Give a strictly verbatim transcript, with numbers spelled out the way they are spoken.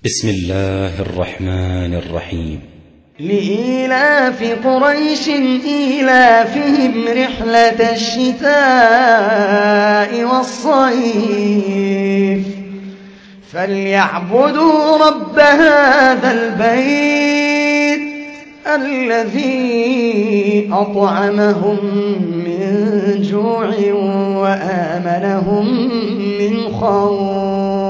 بسم الله الرحمن الرحيم. لإيلاف قريش إيلافهم رحلة الشتاء والصيف فليعبدوا رب هذا البيت الذي أطعمهم من جوع وآمنهم من خوف.